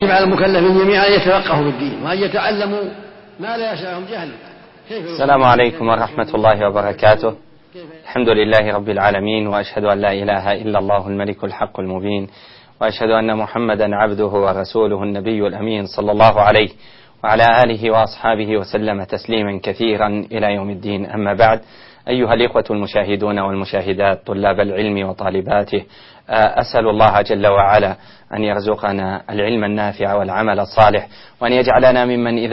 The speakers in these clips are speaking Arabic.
على المكلفين جميعا يتفقهوا في الدين وأن يتعلموا ما لا يسعهم جهل. السلام عليكم ورحمة الله وبركاته. الحمد لله رب العالمين، وأشهد أن لا إله إلا الله الملك الحق المبين، وأشهد أن محمدا عبده ورسوله النبي الأمين صلى الله عليه وعلى آله وأصحابه وسلم تسليما كثيرا إلى يوم الدين. أما بعد، أيها الإخوة المشاهدون والمشاهدات طلاب العلم وطالباته، أسأل الله جل وعلا أن يرزقنا العلم النافع والعمل الصالح، وأن يجعلنا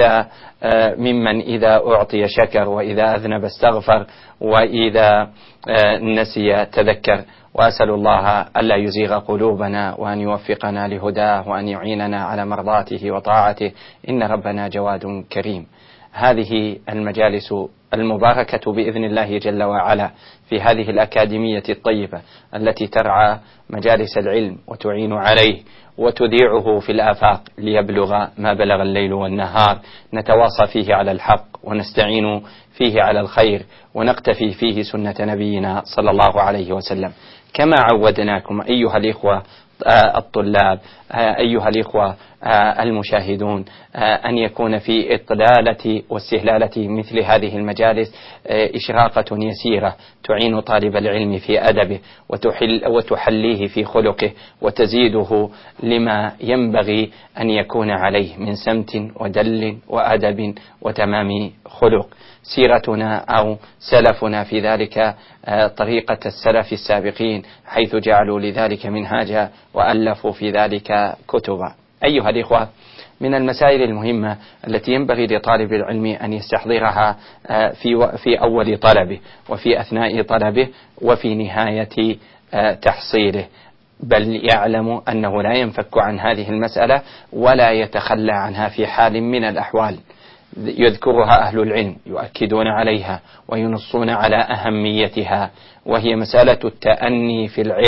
ممن إذا أعطي شكر، وإذا أذنب استغفر، وإذا نسي تذكر. وأسأل الله ألا يزيغ قلوبنا، وأن يوفقنا لهداه، وأن يعيننا على مرضاته وطاعته، إن ربنا جواد كريم. هذه المجالس المباركة بإذن الله جل وعلا في هذه الأكاديمية الطيبة التي ترعى مجالس العلم وتعين عليه وتذيعه في الآفاق ليبلغ ما بلغ الليل والنهار، نتواصى فيه على الحق، ونستعين فيه على الخير، ونقتفي فيه سنة نبينا صلى الله عليه وسلم. كما عودناكم أيها الإخوة الطلاب، أيها الإخوة المشاهدون، أن يكون في إطلالة واستهلالة مثل هذه المجالس إشراقة يسيرة تعين طالب العلم في أدبه، وتحليه في خلقه، وتزيده لما ينبغي أن يكون عليه من سمت ودل وأدب وتمام خلق. سيرتنا أو سلفنا في ذلك طريقة السلف السابقين، حيث جعلوا لذلك منهاجا وألفوا في ذلك كتبا. أيها الإخوة، من المسائل المهمة التي ينبغي لطالب العلم أن يستحضرها في أول طلبه، وفي أثناء طلبه، وفي نهاية تحصيله، بل يعلم أنه لا ينفك عن هذه المسألة ولا يتخلى عنها في حال من الأحوال. يذكرها أهل العلم، يؤكدون عليها وينصون على أهميتها، وهي مسألة التأني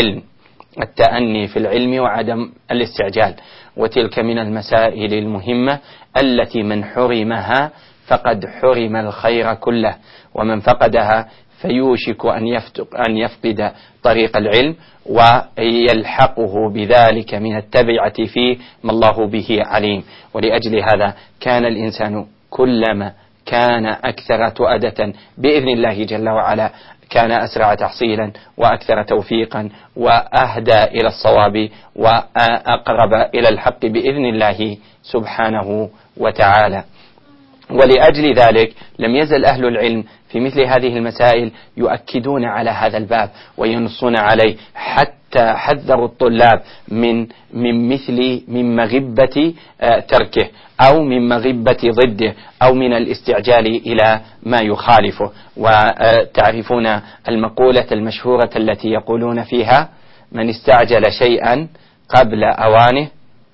في العلم وعدم الاستعجال. وتلك من المسائل المهمة التي من حرمها فقد حرم الخير كله، ومن فقدها فيوشك أن يفقد طريق العلم، ويلحقه بذلك من التبعة فيه ما الله به عليم. ولأجل هذا كان الإنسان كلما كان أكثر تؤدة بإذن الله جل وعلا كان أسرع تحصيلا، وأكثر توفيقا، وأهدى إلى الصواب، وأقرب إلى الحق بإذن الله سبحانه وتعالى. ولأجل ذلك لم يزل أهل العلم في مثل هذه المسائل يؤكدون على هذا الباب وينصون عليه، حتى حذروا الطلاب من مغبة تركه، أو من مغبة ضده، أو من الاستعجال إلى ما يخالفه. وتعرفون المقولة المشهورة التي يقولون فيها: من استعجل شيئا قبل أوانه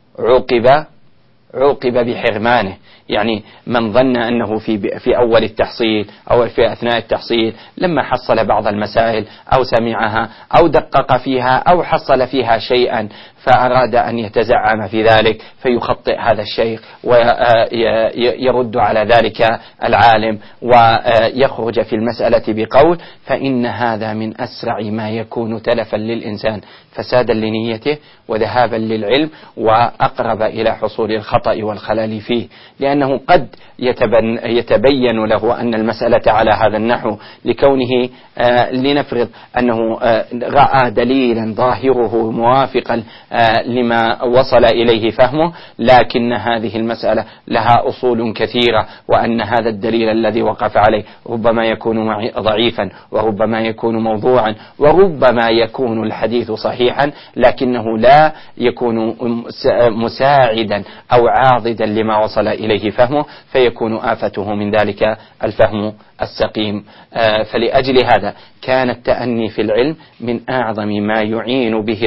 عوقب بحرمانه. يعني من ظن أنه في أول التحصيل أو في أثناء التحصيل لما حصل بعض المسائل أو سمعها أو دقق فيها أو حصل فيها شيئا، فأراد أن يتزعم في ذلك فيخطئ هذا الشيخ ويرد على ذلك العالم، ويخرج في المسألة بقول، فإن هذا من أسرع ما يكون تلفا للإنسان، فسادا لنيته وذهابا للعلم، وأقرب إلى حصول الخطأ والخلل فيه، لأنه قد يتبين له أن المسألة على هذا النحو لكونه لنفرض أنه رأى دليلا ظاهره موافقا لما وصل إليه فهمه، لكن هذه المسألة لها أصول كثيرة، وأن هذا الدليل الذي وقف عليه ربما يكون ضعيفا، وربما يكون موضوعا، وربما يكون الحديث صحيحا لكنه لا يكون مساعدا أو عاضدا لما وصل إليه فهمه، فيكون آفته من ذلك الفهم السقيم. فلأجل هذا كان التأني في العلم من أعظم ما يعان به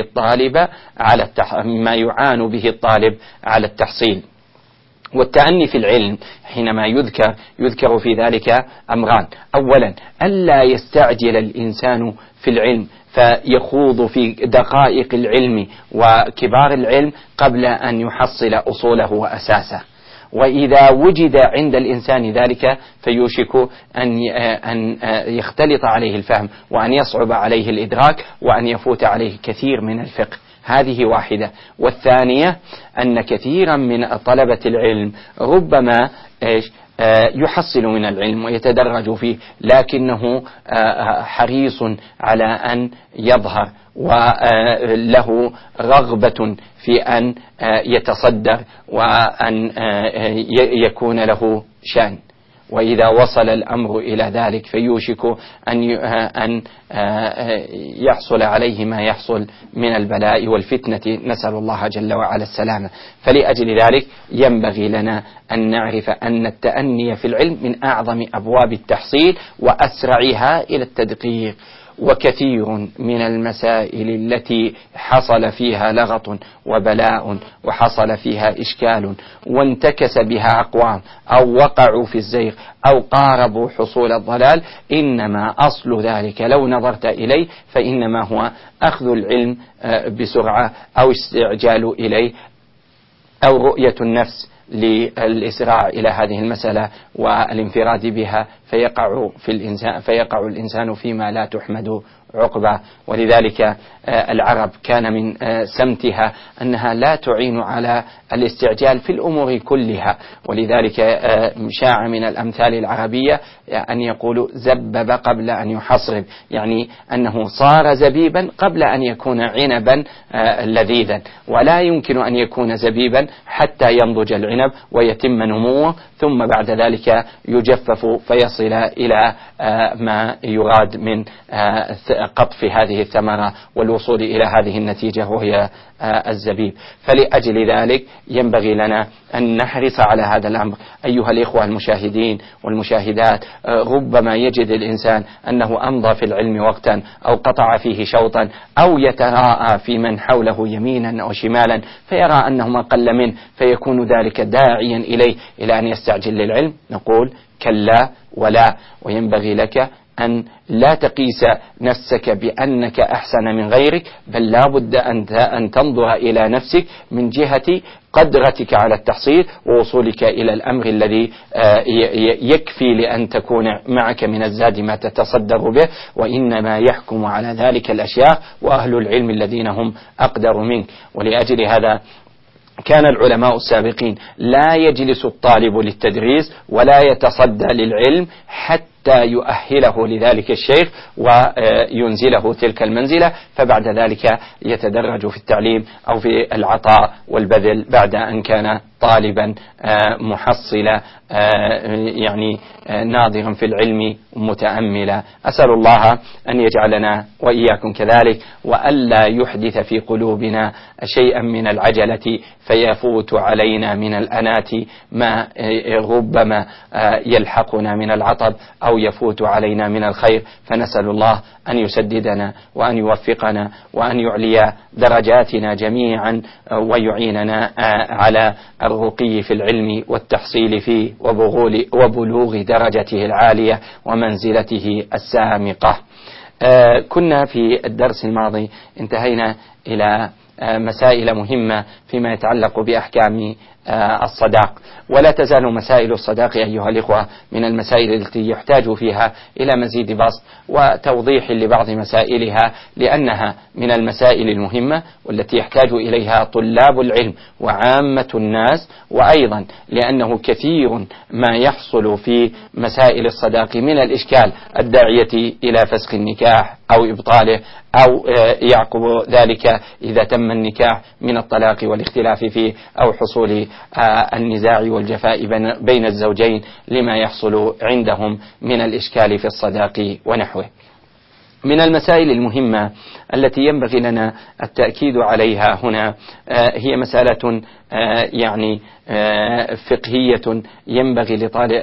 الطالب على التحصيل. والتأني في العلم حينما يذكر في ذلك أمران: أولا، ألا يستعجل الإنسان في العلم فيخوض في دقائق العلم وكبار العلم قبل أن يحصل أصوله وأساسه. وإذا وجد عند الإنسان ذلك فيوشك أن يختلط عليه الفهم، وأن يصعب عليه الإدراك، وأن يفوت عليه كثير من الفقه. هذه واحدة. والثانية أن كثيرا من طلبة العلم ربما يحصل من العلم ويتدرج فيه، لكنه حريص على أن يظهر وله رغبة في أن يتصدر وأن يكون له شأن، وإذا وصل الأمر إلى ذلك فيوشك أن يحصل عليه ما يحصل من البلاء والفتنة، نسأل الله جل وعلا السلامة. فلأجل ذلك ينبغي لنا أن نعرف أن التأني في العلم من أعظم أبواب التحصيل وأسرعها إلى التدقيق. وكثير من المسائل التي حصل فيها لغط وبلاء وحصل فيها إشكال وانتكس بها أقوام أو وقعوا في الزيغ أو قاربوا حصول الضلال، إنما أصل ذلك لو نظرت إليه فإنما هو أخذ العلم بسرعة أو استعجال إليه أو رؤية النفس للإسراع إلى هذه المسألة والانفراد بها، فيقع الإنسان فيما لا تحمد عقبة. ولذلك العرب كان من سمتها أنها لا تعين على الاستعجال في الأمور كلها، ولذلك شاع من الأمثال العربية أن يقولوا زبب قبل أن يحصرب، يعني أنه صار زبيبا قبل أن يكون عنبا لذيذا، ولا يمكن أن يكون زبيبا حتى ينضج العنب ويتم نموه ثم بعد ذلك يجفف فيصل إلى ما يراد من قطف هذه الثمرة والوصول إلى هذه النتيجة وهي الزبيب. فلأجل ذلك ينبغي لنا أن نحرص على هذا الأمر. أيها الإخوة المشاهدين والمشاهدات، ربما يجد الإنسان أنه أمضى في العلم وقتا أو قطع فيه شوطا أو يتراءى في من حوله يمينا أو شمالا فيرى أنهم أقل منه، فيكون ذلك داعيا إليه إلى أن يستعجل للعلم. نقول كلا ولا، وينبغي لك أن لا تقيس نفسك بأنك أحسن من غيرك، بل لا بد أن تنظر إلى نفسك من جهة قدرتك على التحصيل ووصولك إلى الأمر الذي يكفي لأن تكون معك من الزاد ما تتصدر به، وإنما يحكم على ذلك الأشياء وأهل العلم الذين هم أقدر منك. ولأجل هذا كان العلماء السابقين لا يجلس الطالب للتدريس ولا يتصدى للعلم حتى يؤهله لذلك الشيخ وينزله تلك المنزلة، فبعد ذلك يتدرج في التعليم أو في العطاء والبذل بعد أن كان طالبا محصلا يعني ناظرا في العلم متأملا. أسأل الله أن يجعلنا وإياكم كذلك، وألا يحدث في قلوبنا شيئا من العجلة فيفوت علينا من الأنات ما ربما يلحقنا من العطب أو يفوت علينا من الخير، فنسأل الله أن يسددنا وأن يوفقنا وأن يعلي درجاتنا جميعا ويعيننا على الرقي في العلم والتحصيل فيه وبلوغ درجته العالية ومنزلته السامقة. كنا في الدرس الماضي انتهينا إلى مسائل مهمة فيما يتعلق بأحكام الصداق، ولا تزال مسائل الصداق أيها الإخوة من المسائل التي يحتاج فيها إلى مزيد بسط وتوضيح لبعض مسائلها، لأنها من المسائل المهمة والتي يحتاج إليها طلاب العلم وعامة الناس، وأيضا لأنه كثير ما يحصل في مسائل الصداق من الإشكال الداعية إلى فسخ النكاح أو إبطاله أو يعقب ذلك إذا تم النكاح من الطلاق والاختلاف فيه أو حصول النزاع والجفاء بين الزوجين لما يحصل عندهم من الإشكال في الصداق ونحوه. من المسائل المهمة التي ينبغي لنا التأكيد عليها هنا هي مسألة يعني فقهية ينبغي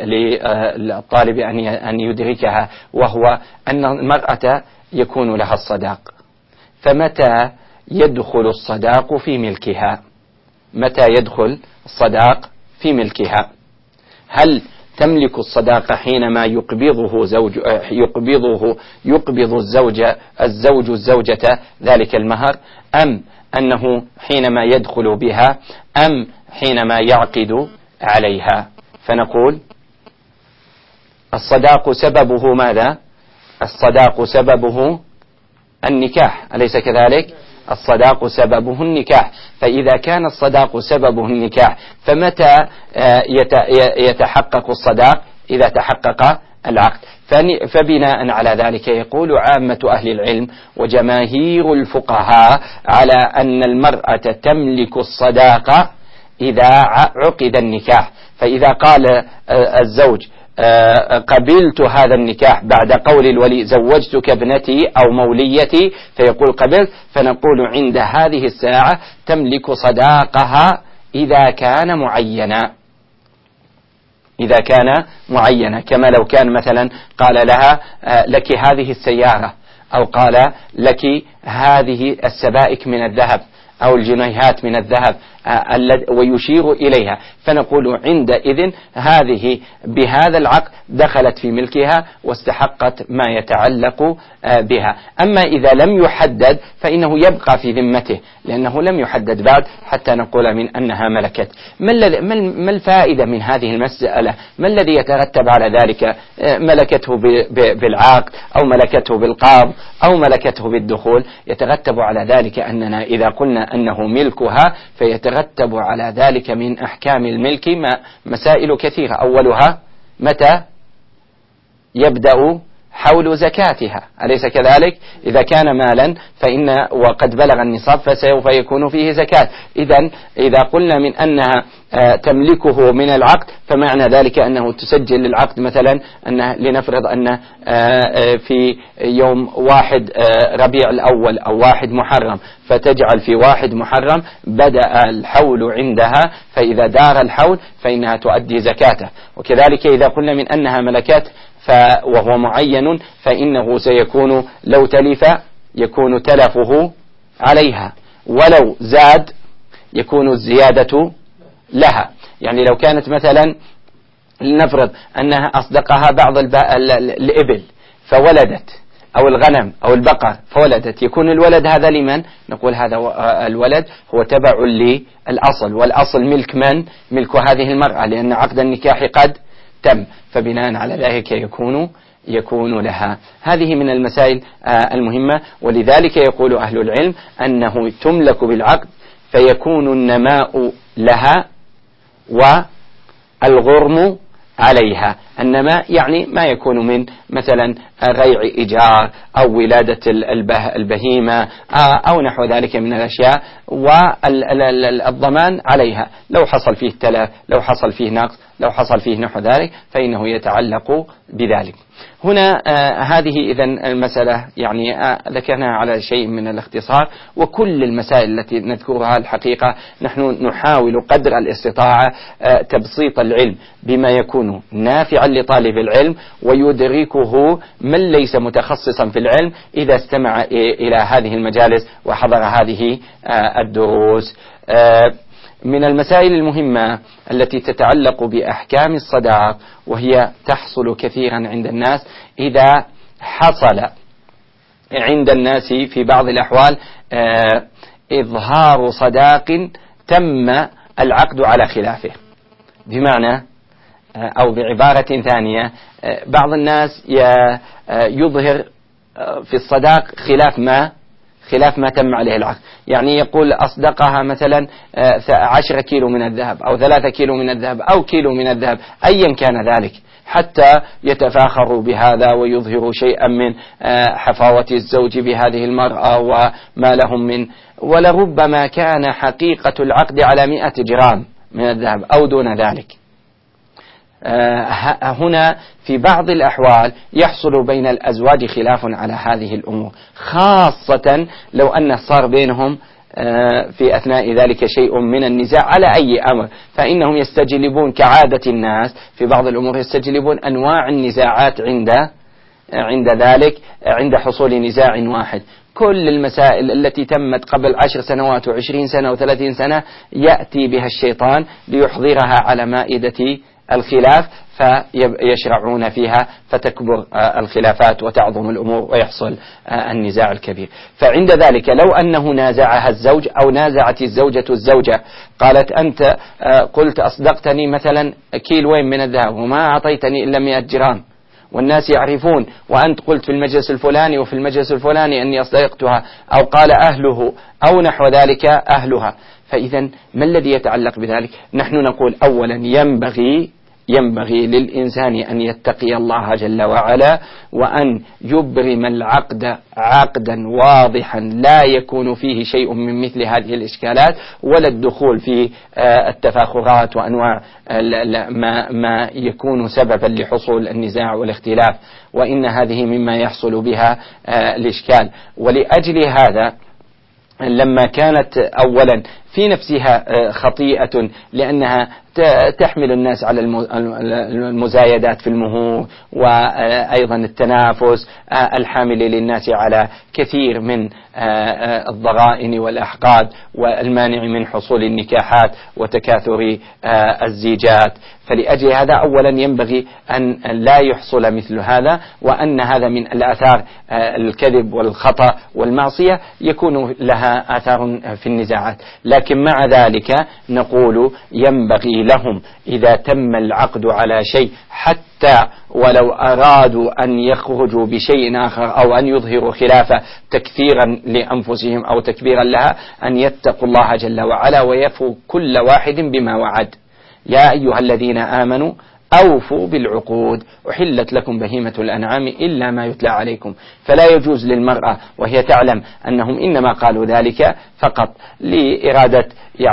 للطالب أن يدركها، وهو أن المرأة يكون لها الصداق، فمتى يدخل الصداق في ملكها؟ متى يدخل الصداق في ملكها؟ هل تملك الصداق حينما يقبض الزوجة ذلك المهر، أم أنه حينما يدخل بها، أم حينما يعقد عليها؟ فنقول الصداق سببه ماذا؟ الصداق سببه النكاح، أليس كذلك؟ الصداق سببه النكاح. فإذا كان الصداق سببه النكاح فمتى يتحقق الصداق؟ إذا تحقق العقد. فبناء على ذلك يقول عامة أهل العلم وجماهير الفقهاء على أن المرأة تملك الصداق إذا عقد النكاح. فإذا قال الزوج قبلت هذا النكاح بعد قول الولي زوجتك ابنتي أو موليتي، فيقول قبلت، فنقول عند هذه الساعة تملك صداقها إذا كان معينا، إذا كان معينا، كما لو كان مثلا قال لها لك هذه السيارة، أو قال لك هذه السبائك من الذهب أو الجنيهات من الذهب ويشير إليها، فنقول عندئذ هذه بهذا العقد دخلت في ملكها واستحقت ما يتعلق بها. أما إذا لم يحدد فإنه يبقى في ذمته، لأنه لم يحدد بعد حتى نقول من أنها ملكت. ما الفائدة من هذه المسألة؟ ما الذي يترتب على ذلك؟ ملكته بالعقد أو ملكته بالقبض أو ملكته بالدخول؟ يترتب على ذلك أننا إذا قلنا أنه ملكها فيترتب على ذلك من أحكام الملك مسائل كثيرة. أولها متى يبدأ حول زكاتها، أليس كذلك؟ إذا كان مالا فإن وقد بلغ النصاب فسوف يكون فيه زكاة. إذا قلنا من أنها تملكه من العقد فمعنى ذلك أنه تسجل العقد مثلا أنه لنفرض أن في يوم 1 ربيع الأول أو 1 محرم، فتجعل في 1 محرم بدأ الحول عندها، فإذا دار الحول فإنها تؤدي زكاته. وكذلك إذا قلنا من أنها ملكات وهو معين فإنه سيكون لو تلف يكون تلفه عليها، ولو زاد يكون الزيادة لها. يعني لو كانت مثلا لنفرض أنها أصدقها بعض الإبل فولدت، أو الغنم أو البقر فولدت، يكون الولد هذا لمن؟ نقول هذا الولد هو تبع للأصل، والأصل ملك من؟ ملك هذه المرأة، لأن عقد النكاح قد تم، فبناء على ذلك يكون لها. هذه من المسائل المهمة، ولذلك يقول أهل العلم أنه تملك بالعقد فيكون النماء لها والغرم عليها. النماء يعني ما يكون من مثلا غيع إيجار أو ولادة البهيمة أو نحو ذلك من الأشياء، والضمان عليها لو حصل فيه تلف، لو حصل فيه نقص، لو حصل فيه نحو ذلك فإنه يتعلق بذلك. هنا هذه إذن المسألة يعني ذكرناها على شيء من الاختصار، وكل المسائل التي نذكرها الحقيقة نحن نحاول قدر الاستطاعة تبسيط العلم بما يكون نافعا لطالب العلم ويدركه من ليس متخصصا في العلم إذا استمع إلى هذه المجالس وحضر هذه الدروس. من المسائل المهمة التي تتعلق بأحكام الصداق، وهي تحصل كثيرا عند الناس إذا حصل عند الناس في بعض الأحوال إظهار صداق تم العقد على خلافه. بمعنى أو بعبارة ثانية، بعض الناس يظهر في الصداق خلاف ما تم عليه العقد. يعني يقول أصدقها مثلا 10 كيلو من الذهب أو 3 كيلو من الذهب أو كيلو من الذهب أيا كان ذلك، حتى يتفاخروا بهذا ويظهروا شيئا من حفاوة الزوج بهذه المرأة وما لهم من، ولربما كان حقيقة العقد على 100 جرام من الذهب أو دون ذلك. هنا في بعض الأحوال يحصل بين الأزواج خلاف على هذه الأمور، خاصة لو أن صار بينهم في أثناء ذلك شيء من النزاع على أي أمر، فإنهم يستجلبون كعادة الناس في بعض الأمور، يستجلبون أنواع النزاعات عند ذلك، عند حصول نزاع واحد. كل المسائل التي تمت قبل 10 سنوات و20 سنة و30 سنة يأتي بها الشيطان ليحضرها على مائدة الخلاف، فيشرعون فيها فتكبر الخلافات وتعظم الأمور ويحصل النزاع الكبير. فعند ذلك لو أنه نازعها الزوج أو نازعت الزوجة قالت أنت قلت أصدقتني مثلا كيلوين من الذهب وما أعطيتني إلا 100 جرام، والناس يعرفون، وأنت قلت في المجلس الفلاني وفي المجلس الفلاني أني أصدقتها، أو قال أهله أو نحو ذلك أهلها. فإذا ما الذي يتعلق بذلك؟ نحن نقول أولا ينبغي للإنسان أن يتقي الله جل وعلا، وأن يبرم العقد عقدا واضحا لا يكون فيه شيء من مثل هذه الإشكالات، ولا الدخول في التفاخرات وأنواع ما يكون سببا لحصول النزاع والاختلاف، وإن هذه مما يحصل بها الإشكال. ولأجل هذا لما كانت أولا في نفسها خطيئة، لأنها تحمل الناس على المزايدات في المهور، وأيضا التنافس الحامل للناس على كثير من الضغائن والأحقاد، والمانع من حصول النكاحات وتكاثر الزيجات. فلأجل هذا أولا ينبغي أن لا يحصل مثل هذا، وأن هذا من الآثار الكذب والخطأ والمعصية يكون لها آثار في النزاعات. لكن مع ذلك نقول ينبغي لهم إذا تم العقد على شيء، حتى ولو أرادوا أن يخرجوا بشيء آخر أو أن يظهروا خلافه تكثيرا لأنفسهم أو تكبيرا لها، أن يتقوا الله جل وعلا ويفوا كل واحد بما وعد. يا أيها الذين آمنوا أوفوا بالعقود، أحلت لكم بهيمة الأنعام إلا ما يتلى عليكم. فلا يجوز للمرأة وهي تعلم أنهم إنما قالوا ذلك فقط لإرادة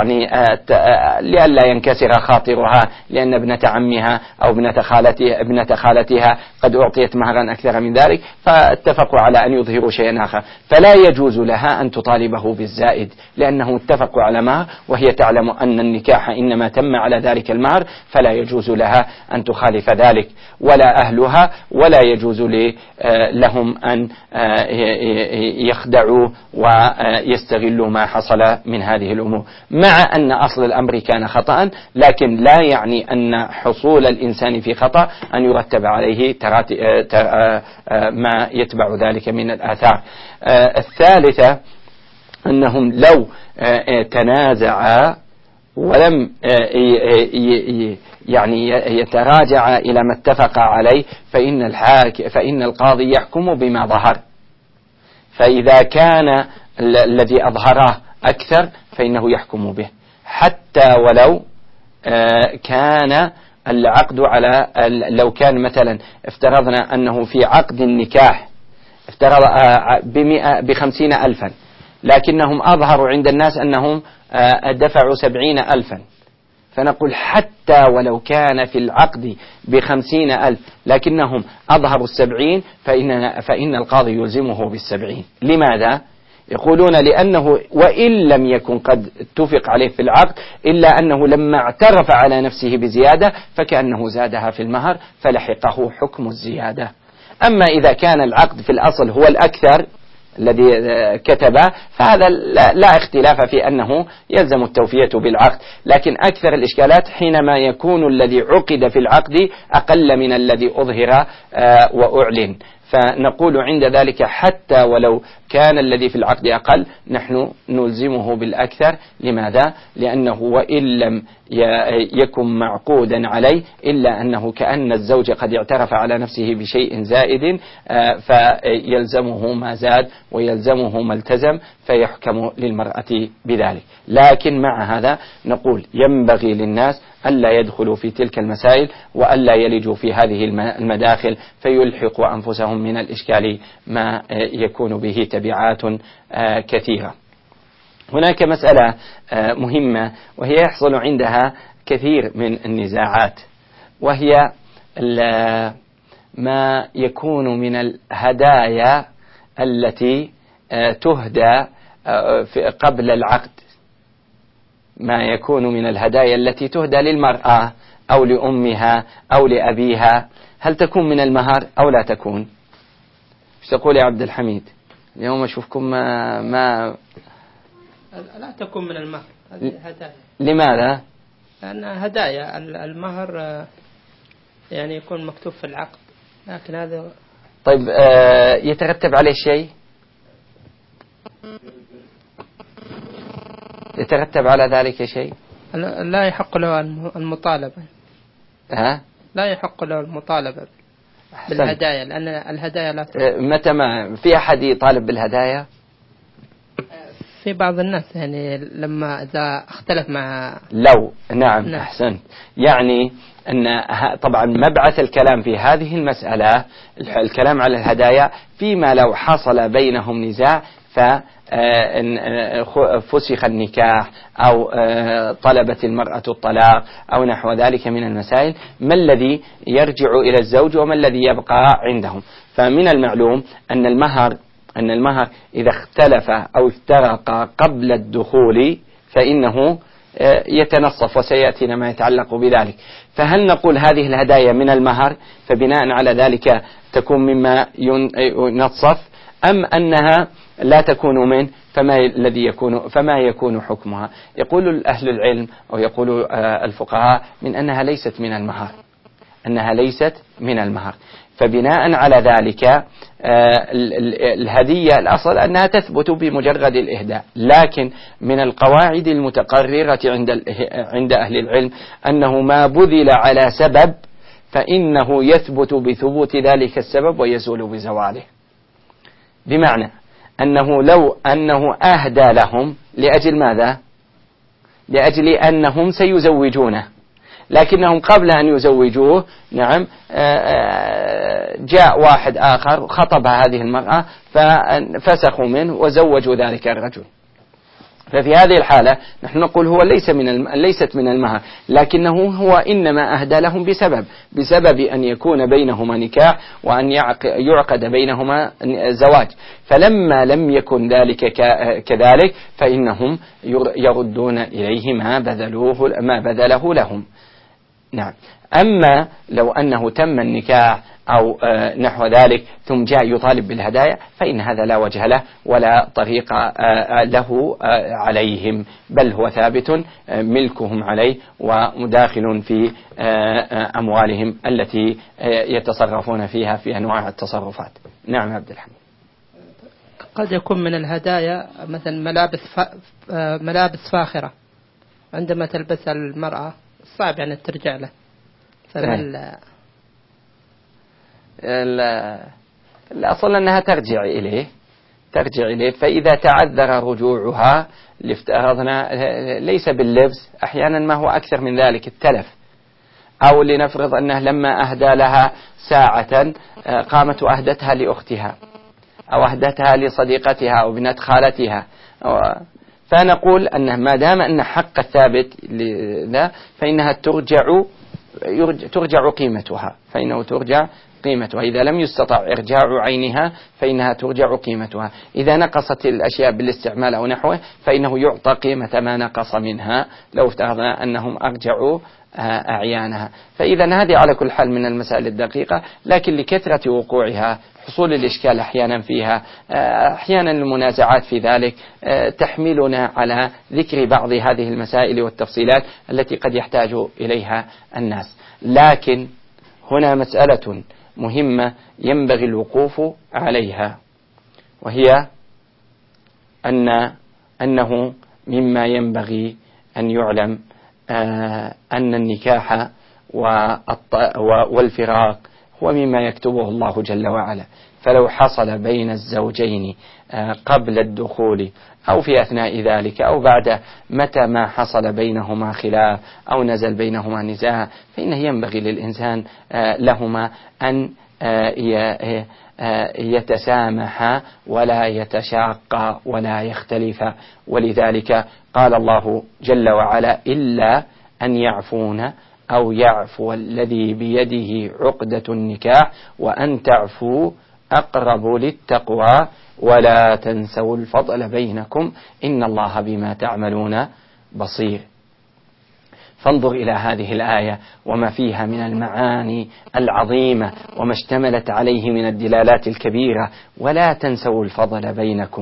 لئلا ينكسر خاطرها، لأن ابنة عمها أو ابنة خالتها قد أعطيت مهرا أكثر من ذلك، فاتفقوا على أن يظهروا شيئا آخر، فلا يجوز لها أن تطالبه بالزائد، لأنهم اتفقوا على مهر وهي تعلم أن النكاح إنما تم على ذلك المهر، فلا يجوز لها أن تخالف ذلك، ولا أهلها، ولا يجوز لهم أن يخدعوا ويستغلوا ما حصل من هذه الأمور، مع أن أصل الأمر كان خطأ، لكن لا يعني أن حصول الإنسان في خطأ أن يرتب عليه ما يتبع ذلك من الآثار. الثالثة أنهم لو تنازعا ولم يتراجع إلى ما اتفق عليه، فإن القاضي يحكم بما ظهر. فإذا كان الذي أظهره أكثر فإنه يحكم به، حتى ولو كان العقد لو كان مثلا افترضنا أنه في عقد النكاح افترض ب50,000، لكنهم أظهروا عند الناس أنهم دفعوا 70,000، فنقول حتى ولو كان في العقد ب50,000 لكنهم أظهروا 70، فإن القاضي يلزمه بال70. لماذا؟ يقولون لأنه وإن لم يكن قد اتفق عليه في العقد، إلا أنه لما اعترف على نفسه بزيادة فكأنه زادها في المهر فلحقه حكم الزيادة. أما إذا كان العقد في الأصل هو الأكثر الذي كتبه، فهذا لا اختلاف في أنه يلزم التوفية بالعقد، لكن أكثر الإشكالات حينما يكون الذي عقد في العقد أقل من الذي أظهر وأعلن، فنقول عند ذلك حتى ولو كان الذي في العقد أقل نحن نلزمه بالأكثر. لماذا؟ لأنه وإن لم يكن معقودا عليه، إلا أنه كأن الزوج قد اعترف على نفسه بشيء زائد، فيلزمه ما زاد ويلزمه ما التزم، فيحكم للمرأة بذلك. لكن مع هذا نقول ينبغي للناس ألا يدخلوا في تلك المسائل، وألا يلجوا في هذه المداخل فيلحقوا أنفسهم من الإشكال ما يكون به تبعات كثيرة. هناك مسألة مهمة وهي يحصل عندها كثير من النزاعات، وهي ما يكون من الهدايا التي تهدى قبل العقد، ما يكون من الهدايا التي تهدى للمرأة أو لأمها أو لأبيها، هل تكون من المهر أو لا تكون؟ ايش تقول يا عبد الحميد؟ اليوم أشوفكم ما لا تكون من المهر، هذه هدايا. لماذا؟ لأن هدايا المهر يعني يكون مكتوب في العقد، لكن هذا طيب يترتب عليه شيء؟ يترتب على ذلك شيء؟ لا يحق له المطالبة. ها؟ لا يحق له المطالبة. بالهدايا، لأن الهدايا لا متى ما في أحد يطالب بالهدايا؟ في بعض الناس يعني لما إذا اختلف مع نعم. أحسنت. يعني أن طبعا مبعث الكلام في هذه المسألة الكلام على الهدايا فيما لو حصل بينهم نزاع ففسخ النكاح أو طلبت المرأة الطلاق أو نحو ذلك من المسائل، ما الذي يرجع إلى الزوج وما الذي يبقى عندهم. فمن المعلوم أن المهر إذا اختلف أو افترق قبل الدخول فإنه يتنصف، وسيأتينا ما يتعلق بذلك. فهل نقول هذه الهدايا من المهر فبناء على ذلك تكون مما ينصف، أم أنها لا تكون منه فما يكون حكمها؟ يقول أهل العلم أو يقول الفقهاء من أنها ليست من المهر. فبناء على ذلك الهدية الأصل أنها تثبت بمجرد الإهداء، لكن من القواعد المتقررة عند أهل العلم أنه ما بذل على سبب فإنه يثبت بثبوت ذلك السبب ويزول بزواله. بمعنى أنه لو أنه أهدى لهم لأجل ماذا؟ لأجل أنهم سيزوجونه، لكنهم قبل أن يزوجوه نعم جاء واحد آخر خطب هذه المرأة ففسخوا منه وزوجوا ذلك الرجل. ففي هذه الحالة نحن نقول هو ليست من المهر، لكنه هو إنما أهدى لهم بسبب أن يكون بينهما نكاح وأن يعقد بينهما زواج. فلما لم يكن ذلك كذلك فإنهم يردون إليه ما بذله لهم. نعم. أما لو أنه تم النكاح أو نحو ذلك ثم جاء يطالب بالهدايا فإن هذا لا وجه له ولا طريق له عليهم، بل هو ثابت ملكهم عليه ومداخل في أموالهم التي يتصرفون فيها في أنواع التصرفات. نعم عبد الحميد. قد يكون من الهدايا مثلا ملابس فاخرة عندما تلبسها المرأة صعب يعني ترجع له، الأصل أنها ترجع إليه. فإذا تعذر رجوعها لافترضنا ليس باللبس، أحيانا ما هو أكثر من ذلك التلف، أو لنفرض أنه لما أهدى لها ساعة قامت وأهدتها لأختها أو أهدتها لصديقتها أو بنت خالتها، فنقول أنه ما دام أن حق الثابت لذا فإنها ترجع قيمتها، إذا لم يستطع إرجاع عينها فإنها ترجع قيمتها. إذا نقصت الأشياء بالاستعمال أو نحوه فإنه يعطى قيمة ما نقص منها لو افترضنا أنهم أرجعوا أعيانها. فإذا هذه على كل حال من المسائل الدقيقة، لكن لكثرة وقوعها حصول الإشكال أحيانا فيها، أحيانا المنازعات في ذلك تحملنا على ذكر بعض هذه المسائل والتفصيلات التي قد يحتاج إليها الناس. لكن هنا مسألة مهمة ينبغي الوقوف عليها، وهي أنه مما ينبغي أن يعلم أن النكاح والفراق هو مما يكتبه الله جل وعلا. فلو حصل بين الزوجين قبل الدخول أو في أثناء ذلك أو بعد، متى ما حصل بينهما خلاف أو نزل بينهما نزاع، فإنه ينبغي للإنسان لهما أن يتسامحا ولا يتشاقا ولا يختلفا. ولذلك قال الله جل وعلا إلا أن يعفون أو يعفو الذي بيده عقدة النكاح وأن تعفوا أقرب للتقوى ولا تنسوا الفضل بينكم إن الله بما تعملون بصير. فانظر إلى هذه الآية وما فيها من المعاني العظيمة وما اشتملت عليه من الدلالات الكبيرة. ولا تنسوا الفضل بينكم،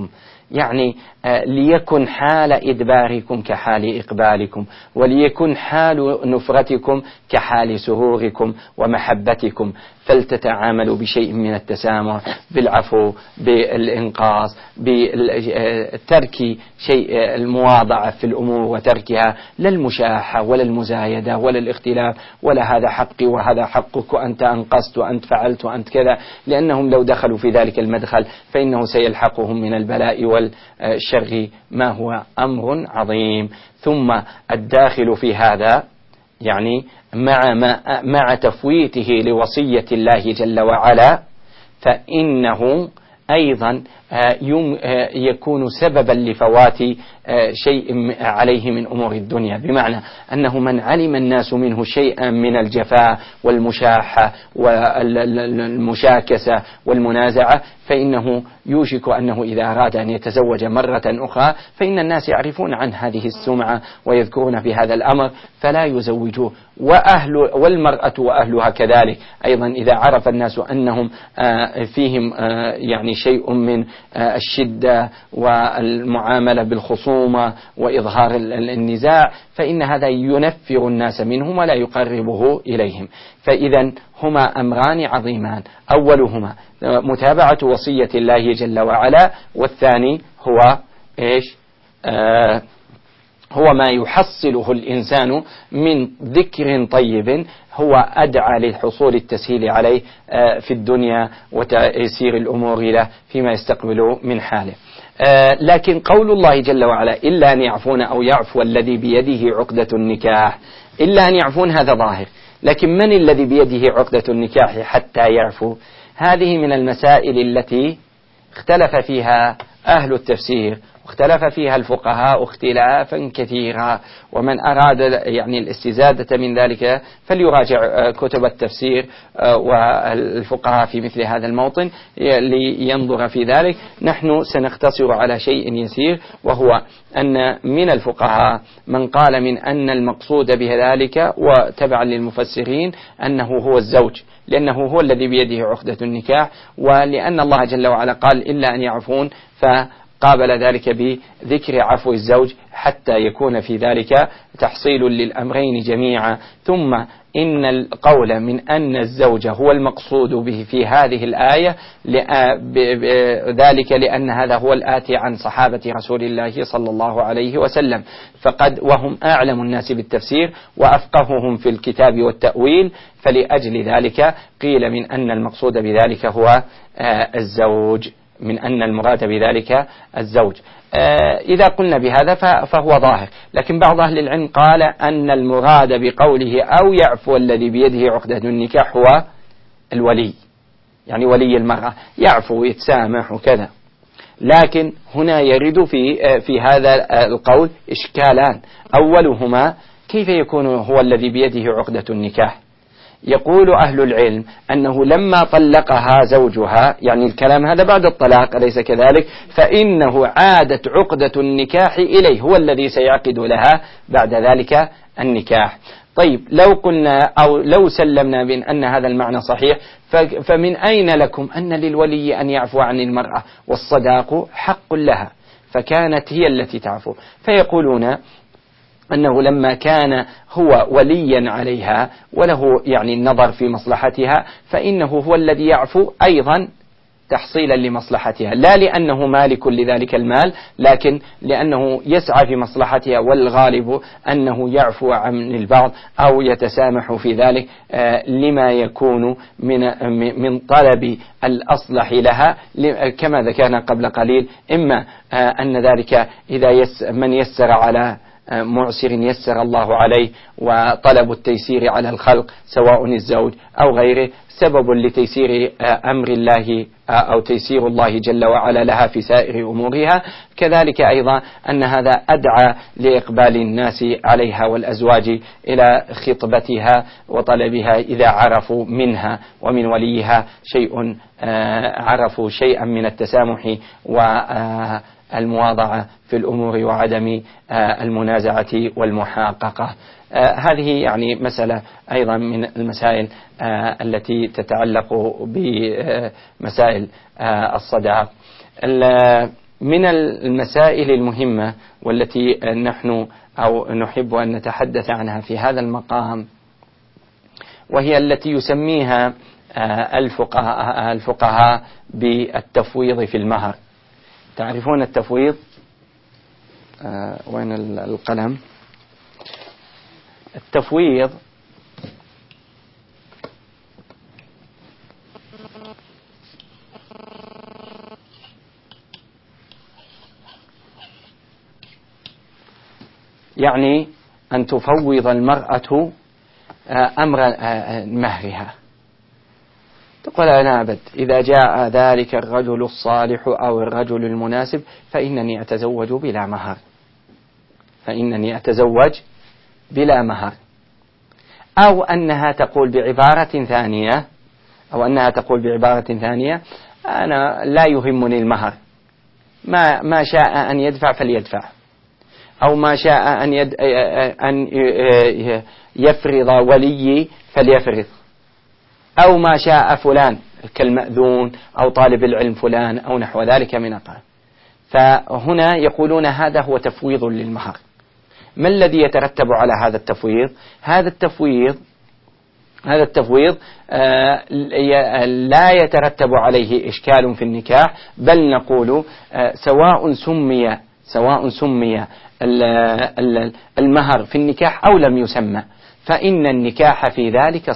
يعني ليكن حال إدباركم كحال إقبالكم، وليكن حال نفرتكم كحال سروركم ومحبتكم، فلتتعاملوا بشيء من التسامح، بالعفو، بالإنقاذ، بترك شيء المواضعة في الأمور وتركها، لا المشاحة ولا المزايدة ولا الاختلاف، ولا هذا حقي وهذا حقك وأنت أنقذت وأنت فعلت وأنت كذا، لأنهم لو دخلوا في ذلك المدخل فإنه سيلحقهم من البلاء والشر ما هو أمر عظيم. ثم الداخل في هذا يعني مع تفويته لوصية الله جل وعلا، فإنه أيضا يكون سببا لفوات شيء عليه من أمور الدنيا، بمعنى أنه من علم الناس منه شيئا من الجفاء والمشاحة والمشاكسة والمنازعة، فإنه يوشك أنه إذا أراد أن يتزوج مرة أخرى فإن الناس يعرفون عن هذه السمعة ويذكرون في هذا الأمر فلا يزوجوه، والمرأة وأهلها كذلك أيضا إذا عرف الناس أنهم فيهم يعني شيء من الشدة والمعاملة بالخصومة وإظهار النزاع فإن هذا ينفر الناس منهم ولا يقربه إليهم. فإذا هما أمران عظيمان، أولهما متابعة وصية الله جل وعلا، والثاني هو إيش؟ هو ما يحصله الإنسان من ذكر طيب هو أدعى للحصول التسهيل عليه في الدنيا وتيسير الأمور له فيما يستقبل من حاله. لكن قول الله جل وعلا إلا أن يعفون أو يعفو الذي بيده عقدة النكاح، إلا أن يعفون هذا ظاهر، لكن من الذي بيده عقدة النكاح حتى يعفو؟ هذه من المسائل التي اختلف فيها أهل التفسير واختلف فيها الفقهاء اختلافا كثيرا، ومن أراد يعني الاستزادة من ذلك فليراجع كتب التفسير والفقهاء في مثل هذا الموطن لينظر في ذلك. نحن سنختصر على شيء يسير، وهو أن من الفقهاء من قال من أن المقصود بذلك وتبعا للمفسرين أنه هو الزوج، لأنه هو الذي بيده عقدة النكاح، ولأن الله جل وعلا قال إلا أن يعفون فقابل ذلك بذكر عفو الزوج حتى يكون في ذلك تحصيل للأمرين جميعا. ثم إن القول من أن الزوج هو المقصود به في هذه الآية ذلك لأن هذا هو الآتي عن صحابة رسول الله صلى الله عليه وسلم، وهم أعلم الناس بالتفسير وأفقههم في الكتاب والتأويل، فلأجل ذلك قيل من أن المقصود بذلك هو الزوج، من أن المراد بذلك الزوج. إذا قلنا بهذا فهو ظاهر، لكن بعض أهل العلم قال أن المراد بقوله أو يعفو الذي بيده عقدة النكاح هو الولي، يعني ولي المرأة يعفو ويتسامح وكذا. لكن هنا يرد في هذا القول إشكالان، أولهما كيف يكون هو الذي بيده عقدة النكاح؟ يقول أهل العلم أنه لما طلقها زوجها، يعني الكلام هذا بعد الطلاق أليس كذلك، فإنه عادت عقدة النكاح إليه، هو الذي سيعقد لها بعد ذلك النكاح. طيب لو قلنا أو لو سلمنا بأن هذا المعنى صحيح، فمن أين لكم أن للولي أن يعفو عن المرأة والصداق حق لها، فكانت هي التي تعفو. فيقولون أنه لما كان هو وليا عليها وله يعني النظر في مصلحتها فإنه هو الذي يعفو أيضا تحصيلا لمصلحتها، لا لأنه مالك لذلك المال، لكن لأنه يسعى في مصلحتها، والغالب أنه يعفو عن البعض أو يتسامح في ذلك لما يكون من طلب الأصلح لها، كما ذكرنا قبل قليل، إما أن ذلك إذا من يسر على معسر يسر الله عليه، وطلب التيسير على الخلق سواء الزوج أو غيره سبب لتيسير أمر الله أو تيسير الله جل وعلا لها في سائر أمورها. كذلك أيضا أن هذا أدعى لإقبال الناس عليها والأزواج إلى خطبتها وطلبها إذا عرفوا منها ومن وليها شيء، عرفوا شيئا من التسامح والمواضعة في الأمور وعدم المنازعة والمحاققة. هذه يعني مسألة أيضا من المسائل التي تتعلق بمسائل الصداق. من المسائل المهمة والتي نحن أو نحب أن نتحدث عنها في هذا المقام، وهي التي يسميها الفقهاء بالتفويض في المهر. تعرفون التفويض؟ وين القلم؟ التفويض يعني أن تفوض المرأة أمر مهرها، تقول أنا أبد إذا جاء ذلك الرجل الصالح أو الرجل المناسب فإنني أتزوج بلا مهر، فإنني أتزوج بلا مهر. أو أنها تقول بعبارة ثانية أنا لا يهمني المهر، ما شاء أن يدفع فليدفع، أو ما شاء أن يفرض ولي فليفرض، أو ما شاء فلان كالمأذون أو طالب العلم فلان أو نحو ذلك من أقل. فهنا يقولون هذا هو تفويض للمهر. ما الذي يترتب على هذا التفويض؟ هذا التفويض لا يترتب عليه إشكال في النكاح، بل نقول سواء سمي المهر في النكاح أو لم يسمى، فإن النكاح في ذلك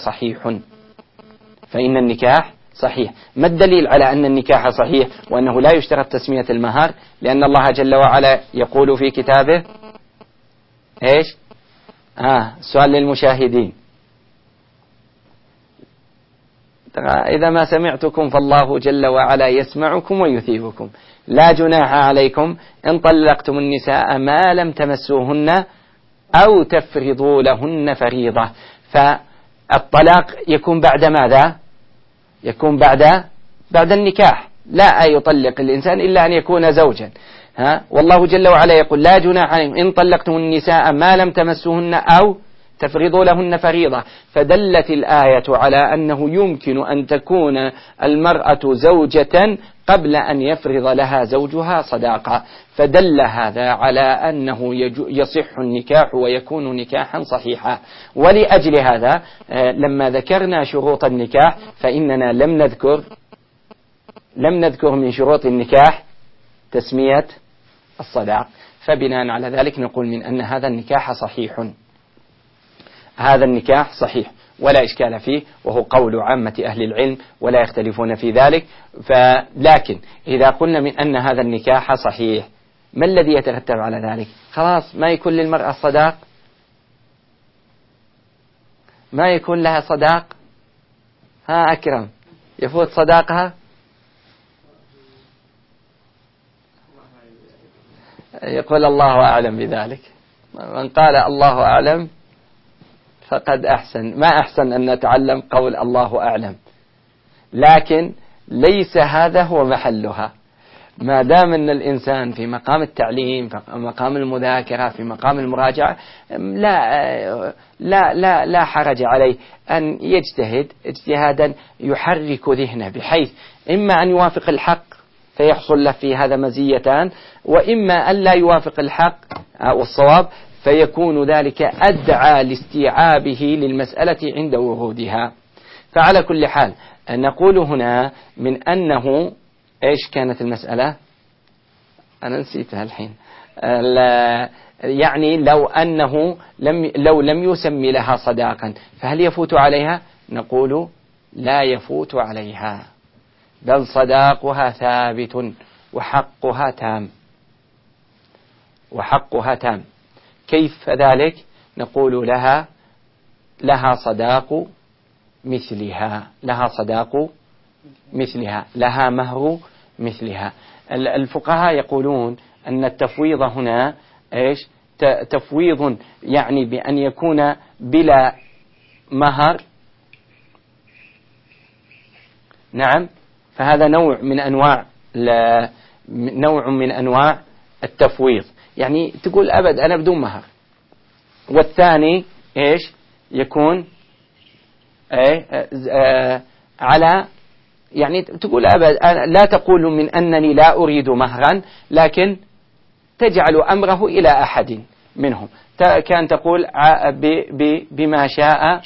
صحيح. ما الدليل على أن النكاح صحيح وأنه لا يشترط تسمية المهر؟ لأن الله جل وعلا يقول في كتابه إيش؟ سؤال للمشاهدين، إذا ما سمعتكم فالله جل وعلا يسمعكم ويثيبكم. لا جناح عليكم إن طلقتم النساء ما لم تمسوهن أو تفرضوا لهن فريضة. فالطلاق يكون بعد ماذا؟ يكون بعد النكاح. لا يطلق الإنسان إلا أن يكون زوجا. والله جل وعلا يقول لا جناح عليكم إن طلقتم النساء ما لم تمسوهن أو تفرضوا لهن فريضة. فدلت الآية على أنه يمكن أن تكون المرأة زوجة قبل أن يفرض لها زوجها صداقة، فدل هذا على أنه يصح النكاح ويكون نكاحا صحيحا. ولأجل هذا لما ذكرنا شروط النكاح فإننا لم نذكر من شروط النكاح تسمية الصداق، فبناء على ذلك نقول من أن هذا النكاح صحيح ولا إشكال فيه، وهو قول عامة أهل العلم ولا يختلفون في ذلك. لكن إذا قلنا من أن هذا النكاح صحيح، ما الذي يترتب على ذلك؟ خلاص ما يكون للمرأة صداق، ما يكون لها صداق. أكرم يفوت صداقها؟ يقول الله أعلم بذلك. من قال الله أعلم فقد أحسن. ما أحسن أن نتعلم قول الله أعلم، لكن ليس هذا هو محلها. ما دام أن الإنسان في مقام التعليم، في مقام المذاكرة، في مقام المراجعة، لا حرج عليه أن يجتهد اجتهادا يحرك ذهنه، بحيث إما أن يوافق الحق فيحصل له في هذا مزيتان، وإما أن لا يوافق الحق والصواب فيكون ذلك أدعى لاستيعابه للمسألة عند ورودها. فعلى كل حال نقول هنا من أنه إيش كانت المسألة؟ أنا نسيتها الحين. يعني لو لم يسمي لها صداقا فهل يفوت عليها؟ نقول لا يفوت عليها، بل صداقها ثابت وحقها تام. كيف ذلك؟ نقول لها صداق مثلها، لها مهر مثلها. الفقهاء يقولون أن التفويض هنا إيش؟ تفويض يعني بأن يكون بلا مهر. نعم، فهذا نوع من أنواع التفويض. يعني تقول أبد أنا بدون مهر. والثاني إيش؟ يكون على يعني تقول أبد لا تقول من أنني لا أريد مهرا، لكن تجعل أمره إلى أحد منهم. كان تقول بما شاء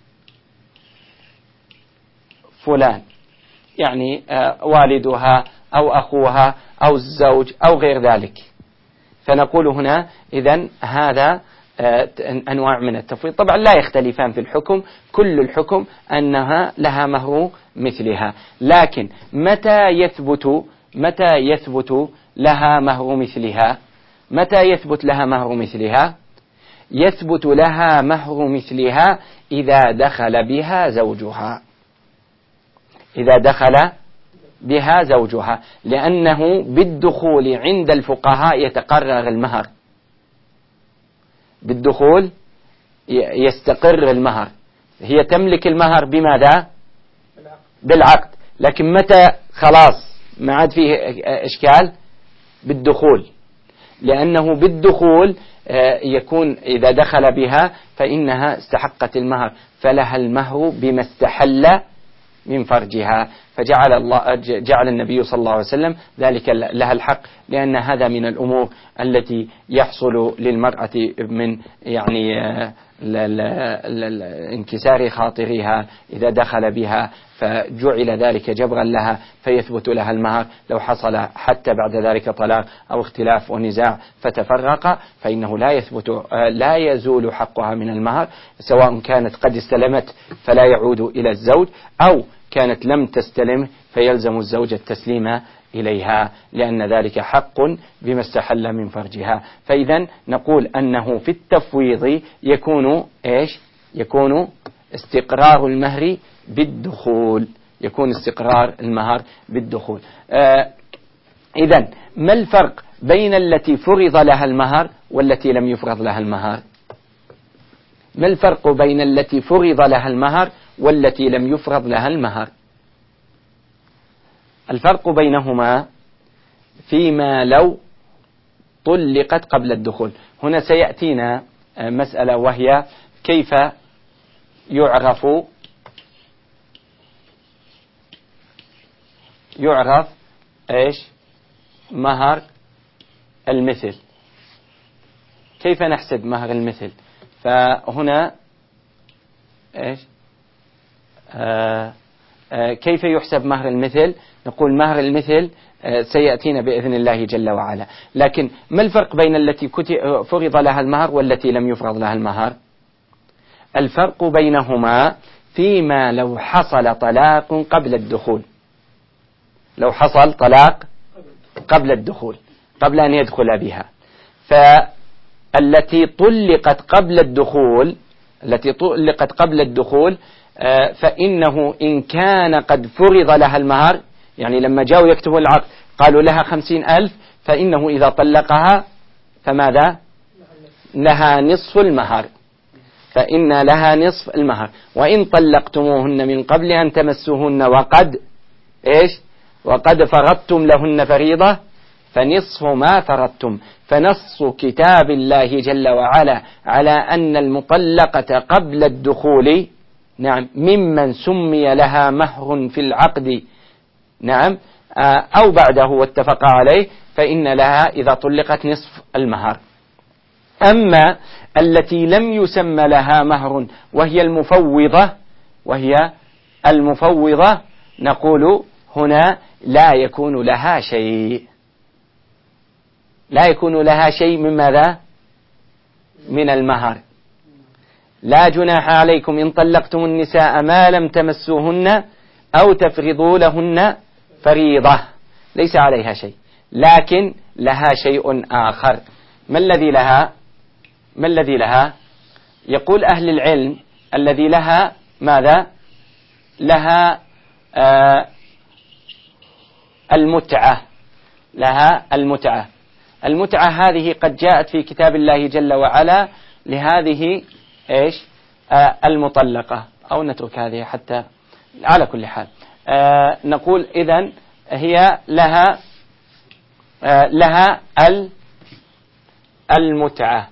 فلان، يعني والدها أو أخوها أو الزوج أو غير ذلك. فنقول هنا إذن هذا أنواع من التفويض. طبعا لا يختلفان في الحكم، كل الحكم أنها لها مهر مثلها، لكن متى يثبت لها مهر مثلها؟ متى يثبت لها مهر مثلها؟ يثبت لها مهر مثلها إذا دخل بها زوجها، إذا دخل بها زوجها، لأنه بالدخول عند الفقهاء يتقرر المهر، بالدخول يستقر المهر. هي تملك المهر بماذا؟ بالعقد. لكن متى خلاص ما عاد فيه إشكال؟ بالدخول، لأنه بالدخول يكون إذا دخل بها فإنها استحقت المهر، فلها المهر بما استحل من فرجها. جعل النبي صلى الله عليه وسلم ذلك لها الحق، لأن هذا من الأمور التي يحصل للمرأة من يعني انكسار خاطرها إذا دخل بها، فجعل ذلك جبرا لها فيثبت لها المهر. لو حصل حتى بعد ذلك طلاق أو اختلاف ونزاع فتفرق، فإنه لا يزول حقها من المهر، سواء كانت قد استلمت فلا يعود إلى الزوج، أو كانت لم تستلم فيلزم الزوج التسليم إليها، لأن ذلك حق بما استحل من فرجها. فإذا نقول أنه في التفويض يكون إيش؟ يكون استقرار المهر بالدخول، يكون استقرار المهر بالدخول. إذن ما الفرق بين التي فرض لها المهر والتي لم يفرض لها المهر؟ ما الفرق بين التي فرض لها المهر والتي لم يفرض لها المهر؟ الفرق بينهما فيما لو طلقت قبل الدخول. هنا سيأتينا مسألة، وهي كيف يعرف إيش مهر المثل، كيف نحسب مهر المثل. فهنا إيش كيف يحسب مهر المثل؟ نقول مهر المثل سيأتينا بإذن الله جل وعلا. لكن ما الفرق بين التي فرض لها المهر والتي لم يفرض لها المهر؟ الفرق بينهما فيما لو حصل طلاق قبل الدخول، لو حصل طلاق قبل الدخول، قبل أن يدخل بها، فالتي طلقت قبل الدخول فإنه إن كان قد فرض لها المهر، يعني لما جاءوا يكتبوا العقد قالوا لها 50,000، فإنه إذا طلقها فماذا؟ لها نصف المهر، فإن لها نصف المهر. وإن طلقتموهن من قبل أن تمسوهن وقد فرضتم لهن فريضة فنصف ما فرضتم. فنص كتاب الله جل وعلا على أن المطلقة قبل الدخول ممن سمي لها مهر في العقد أو بعده واتفق عليه، فإن لها إذا طلقت نصف المهر. أما التي لم يسمى لها مهر وهي المفوضة نقول هنا لا يكون لها شيء من ماذا؟ من المهر. لا جناح عليكم إن طلقتم النساء ما لم تمسوهن أو تفرضوا لهن فريضة، ليس عليها شيء، لكن لها شيء آخر. ما الذي لها؟ يقول أهل العلم الذي لها ماذا؟ لها المتعة. المتعة هذه قد جاءت في كتاب الله جل وعلا لهذه المطلقة، أو نترك هذه حتى على كل حال. نقول إذن هي لها المتعة.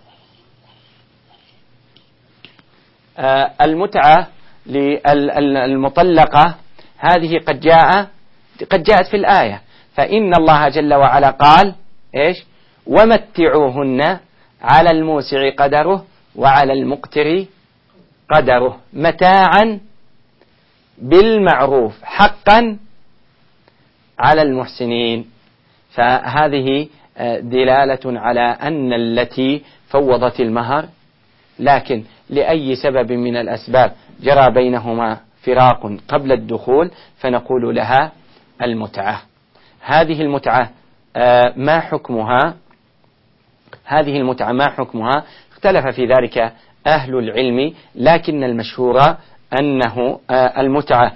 المتعة للمطلقة هذه قد جاءت في الآية. فإن الله جل وعلا قال إيش؟ ومتعوهن على الموسع قدره وعلى المقتر قدره متاعا بالمعروف حقا على المحسنين. فهذه دلالة على أن التي فوضت المهر لكن لأي سبب من الأسباب جرى بينهما فراق قبل الدخول فنقول لها المتعة. هذه المتعة ما حكمها؟ هذه المتعة ما حكمها؟ اختلف في ذلك أهل العلم، لكن المشهور أنه المتعة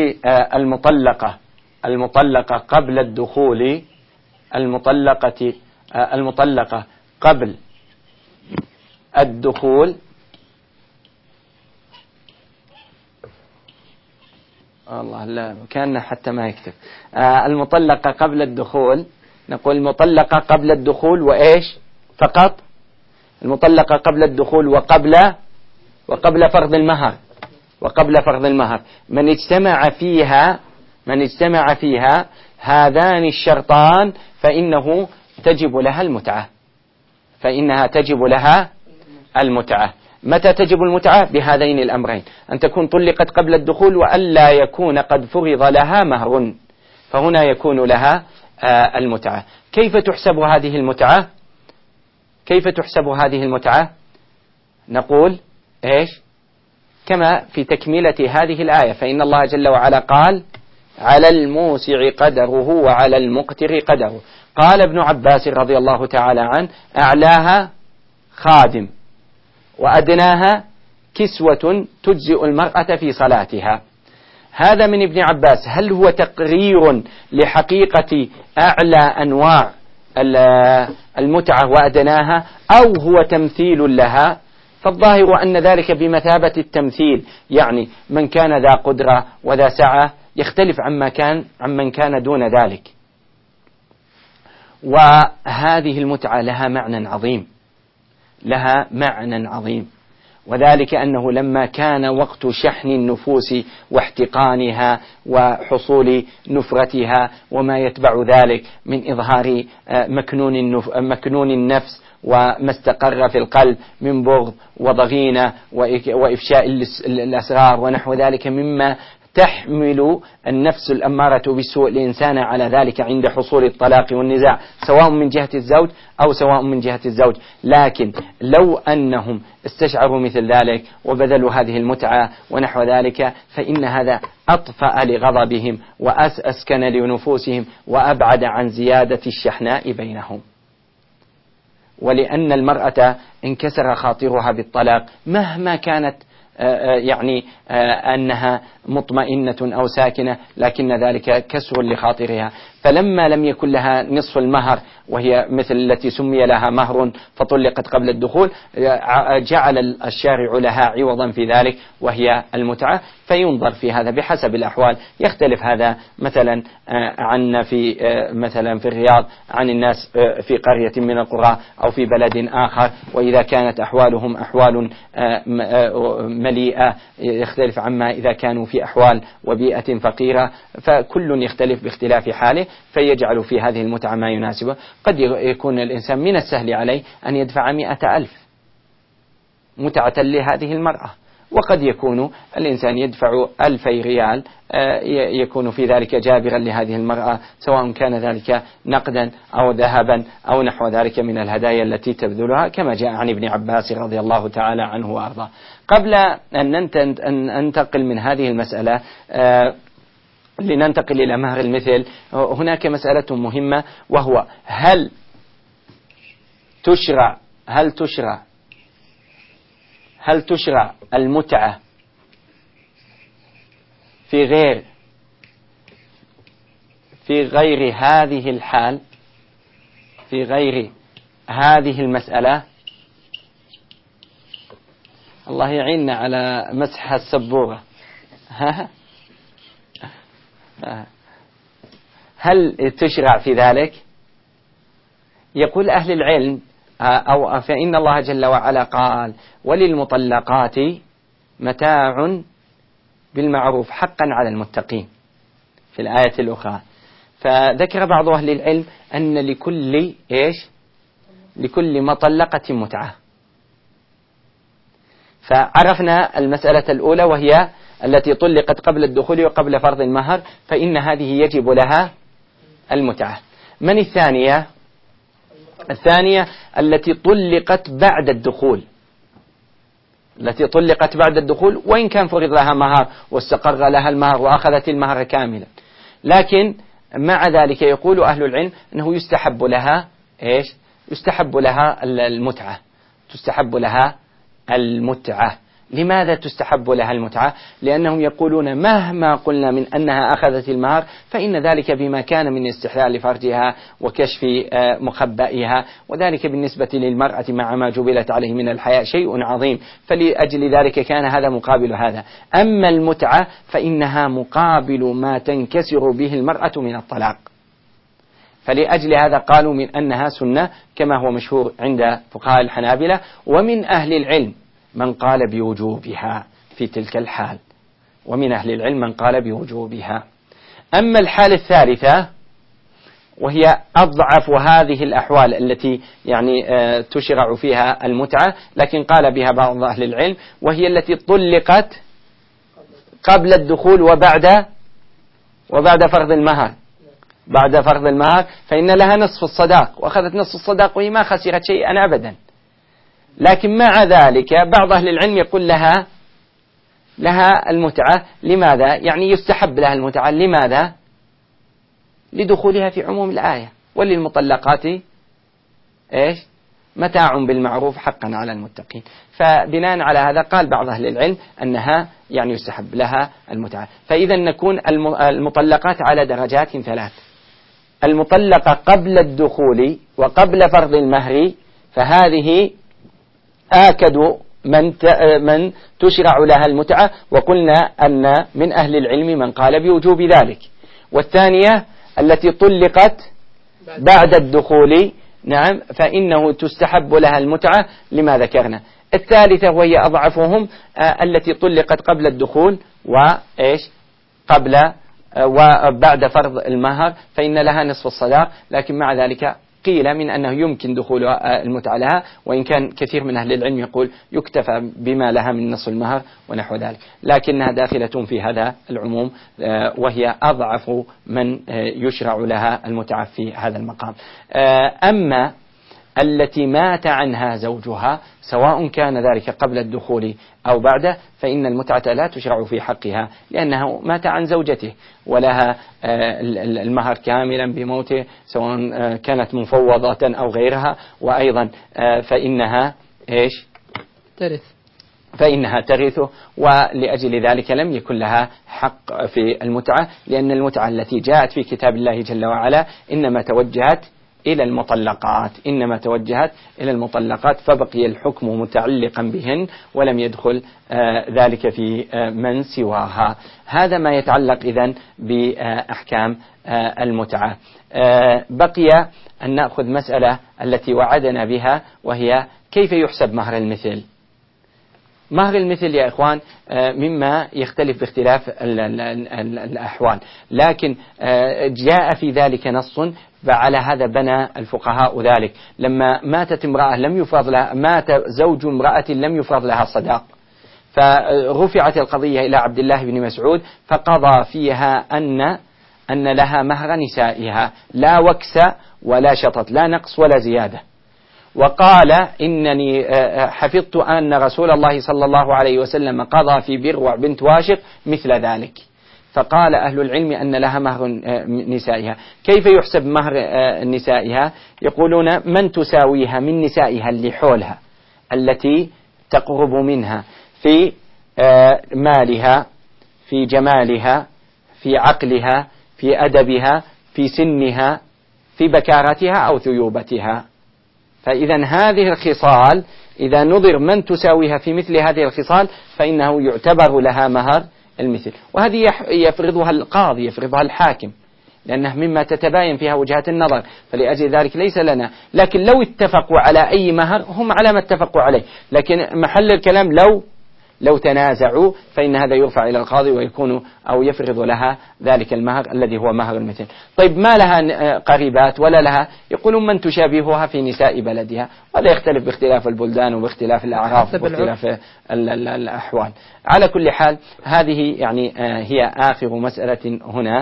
المطلقة قبل الدخول، المطلقة قبل الدخول الله لا كان حتى ما يكتب المطلقة قبل الدخول، نقول المطلقة قبل الدخول وإيش فقط؟ المطلقة قبل الدخول وقبل فرض المهر من اجتمع فيها هذان الشرطان فإنها تجب لها المتعة. متى تجب المتعة؟ بهذين الأمرين: أن تكون طلقت قبل الدخول وألا يكون قد فرض لها مهر، فهنا يكون لها المتعة. كيف تحسب هذه المتعة؟ نقول إيش؟ كما في تكملة هذه الآية: فإن الله جل وعلا قال على الموسع قدره وعلى المقتر قدره. قال ابن عباس رضي الله تعالى عنه: أعلاها خادم وأدناها كسوة تجزئ المرأة في صلاتها. هذا من ابن عباس. هل هو تقرير لحقيقة أعلى أنواع المتعة وأدناها أو هو تمثيل لها؟ فالظاهر أن ذلك بمثابة التمثيل، يعني من كان ذا قدرة وذا سعة يختلف عمن كان دون ذلك. وهذه المتعة لها معنى عظيم، وذلك أنه لما كان وقت شحن النفوس واحتقانها وحصول نفرتها وما يتبع ذلك من إظهار مكنون النفس وما استقر في القلب من بغض وضغينة وإفشاء الأسرار ونحو ذلك مما تحمل النفس الأمارة بالسوء الإنسان على ذلك عند حصول الطلاق والنزاع، سواء من جهة الزوج أو سواء من جهة الزوج. لكن لو أنهم استشعروا مثل ذلك وبذلوا هذه المتعة ونحو ذلك فإن هذا أطفأ لغضبهم وأسكن لنفوسهم وأبعد عن زيادة الشحناء بينهم. ولأن المرأة انكسر خاطرها بالطلاق مهما كانت أنها مطمئنة أو ساكنة، لكن ذلك كسر لخاطرها. فلما لم يكن لها نصف المهر وهي مثل التي سمي لها مهر فطلقت قبل الدخول، جعل الشارع لها عوضا في ذلك وهي المتعة. فينظر في هذا بحسب الأحوال. يختلف هذا مثلا عن مثلا في الرياض عن الناس في قرية من القرى أو في بلد آخر، وإذا كانت أحوالهم أحوال مليئة يختلف عما إذا كانوا في أحوال وبيئة فقيرة، فكل يختلف باختلاف حاله فيجعل في هذه المتعة ما يناسبه. قد يكون الإنسان من السهل عليه أن يدفع 100,000 متعة لهذه المرأة، وقد يكون الإنسان يدفع 2,000 ريال يكون في ذلك جابرا لهذه المرأة، سواء كان ذلك نقدا أو ذهبا أو نحو ذلك من الهدايا التي تبذلها، كما جاء عن ابن عباس رضي الله تعالى عنه وأرضاه. قبل أن ننتقل من هذه المسألة لننتقل إلى مهر المثل، هناك مسألة مهمة، وهو هل تشرع المتعة في غير هذه الحال، في غير هذه المسألة؟ الله يعيننا على مسح السبورة. هل تشرع في ذلك؟ يقول أهل العلم أو فإن الله جل وعلا قال وللمطلقات متاع بالمعروف حقا على المتقين. في الآية الأخرى. فذكر بعض أهل العلم أن لكل مطلقة متعة. فعرفنا المسألة الأولى وهي التي طلقت قبل الدخول وقبل فرض المهر، فإن هذه يجب لها المتعة. من الثانية؟ الثانية التي طلقت بعد الدخول، وإن كان فرض لها مهر واستقر لها المهر وأخذت المهر كاملا، لكن مع ذلك يقول أهل العلم أنه يستحب لها المتعة. لماذا تستحب لها المتعة؟ لأنهم يقولون مهما قلنا من أنها أخذت المهر فإن ذلك بما كان من استحلال فرجها وكشف مخبئها، وذلك بالنسبة للمرأة مع ما جبلت عليه من الحياء شيء عظيم، فلأجل ذلك كان هذا مقابل هذا. أما المتعة فإنها مقابل ما تنكسر به المرأة من الطلاق، فلأجل هذا قالوا من أنها سنة كما هو مشهور عند فقهاء الحنابلة، ومن أهل العلم من قال بوجوبها في تلك الحال، أما الحالة الثالثة وهي أضعف هذه الأحوال التي تشرع فيها المتعة، لكن قال بها بعض أهل العلم، وهي التي طلقت قبل الدخول وبعد فرض المهر. بعد فرض المهر فإن لها نصف الصداق، وأخذت نصف الصداق وهي ما خسرت شيئا أبدا، لكن مع ذلك بعض أهل العلم يقول لها المتعة. لماذا؟ يستحب لها المتعة. لماذا؟ لدخولها في عموم الآية، وللمطلقات متاع بالمعروف حقا على المتقين. فبناء على هذا قال بعض أهل العلم أنها يستحب لها المتعة. فإذا نكون المطلقات على درجات ثلاث: المطلقة قبل الدخول وقبل فرض المهر، فهذه آكد من تشرع لها المتعة، وقلنا أن من أهل العلم من قال بوجوب ذلك. والثانية التي طلقت بعد الدخول، نعم، فإنه تستحب لها المتعة لما ذكرنا. الثالثة وهي أضعفهم التي طلقت قبل الدخول وبعد فرض المهر، فإن لها نصف الصداق، لكن مع ذلك قيل من أنه يمكن دخول المتعة لها، وإن كان كثير من أهل العلم يقول يكتفى بما لها من نصف المهر ونحو ذلك، لكنها داخلة في هذا العموم، وهي أضعف من يشرع لها المتعة في هذا المقام. أما التي مات عنها زوجها سواء كان ذلك قبل الدخول أو بعده، فإن المتعة لا تشرع في حقها، لأنه مات عن زوجته ولها المهر كاملا بموته، سواء كانت مفوضة أو غيرها، وأيضا فإنها ترثه، ولأجل ذلك لم يكن لها حق في المتعة، لأن المتعة التي جاءت في كتاب الله جل وعلا إنما توجهت إلى المطلقات، فبقي الحكم متعلقا بهن ولم يدخل ذلك في من سواها. هذا ما يتعلق إذن بأحكام المتعة. بقي أن نأخذ مسألة التي وعدنا بها، وهي كيف يحسب مهر المثل. مهر المثل يا إخوان مما يختلف باختلاف الأحوال، لكن جاء في ذلك نص، فعلى هذا بنى الفقهاء ذلك. لما ماتت امرأة مات زوج امرأة لم يفرض لها صداق، فرفعت القضية إلى عبد الله بن مسعود، فقضى فيها أن لها مهر نسائها، لا وكس ولا شطط، لا نقص ولا زيادة. وقال إنني حفظت أن رسول الله صلى الله عليه وسلم قضى في بروع بنت واشق مثل ذلك. فقال أهل العلم أن لها مهر نسائها. كيف يحسب مهر نسائها؟ يقولون من تساويها من نسائها اللي حولها، التي تقرب منها في مالها، في جمالها، في عقلها، في أدبها، في سنها، في بكارتها أو ثيوبتها. فإذا هذه الخصال إذا نظر من تساويها في مثل هذه الخصال فإنه يعتبر لها مهر المثل، وهذه يفرضها القاضي، يفرضها الحاكم، لأنها مما تتباين فيها وجهات النظر، فلأجل ذلك ليس لنا. لكن لو اتفقوا على أي مهر هم على ما اتفقوا عليه، لكن محل الكلام لو تنازعوا فإن هذا يرفع إلى القاضي ويكون أو يفرض لها ذلك المهر الذي هو مهر المثل. طيب ما لها قريبات ولا لها، يقولون من تشابهها في نساء بلدها، وهذا يختلف باختلاف البلدان وباختلاف الأعراف واختلاف الأحوال. على كل حال هذه يعني هي آخر مسألة هنا.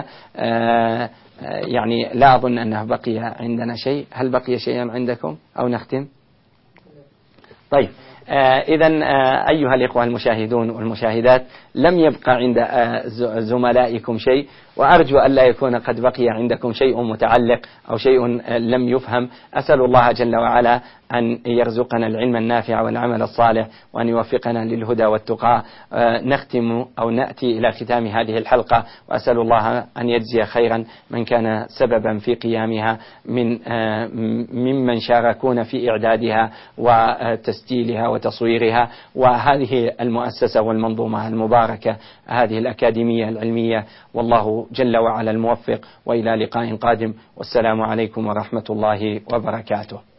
يعني لا أظن أنه بقي عندنا شيء. هل بقي شيئا عندكم أو نختم؟ طيب إذا أيها الإخوة المشاهدون والمشاهدات، لم يبقى عند زملائكم شيء، وأرجو أن لا يكون قد بقي عندكم شيء متعلق أو شيء لم يفهم. أسأل الله جل وعلا أن يرزقنا العلم النافع والعمل الصالح، وأن يوفقنا للهدى والتقى. نختم أو نأتي إلى ختام هذه الحلقة، وأسأل الله أن يجزي خيرا من كان سببا في قيامها ممن شاركون في إعدادها وتسجيلها وتصويرها، وهذه المؤسسة والمنظومة المباركة هذه الأكاديمية العلمية. والله جل وعلا الموفق، وإلى لقاء قادم، والسلام عليكم ورحمة الله وبركاته.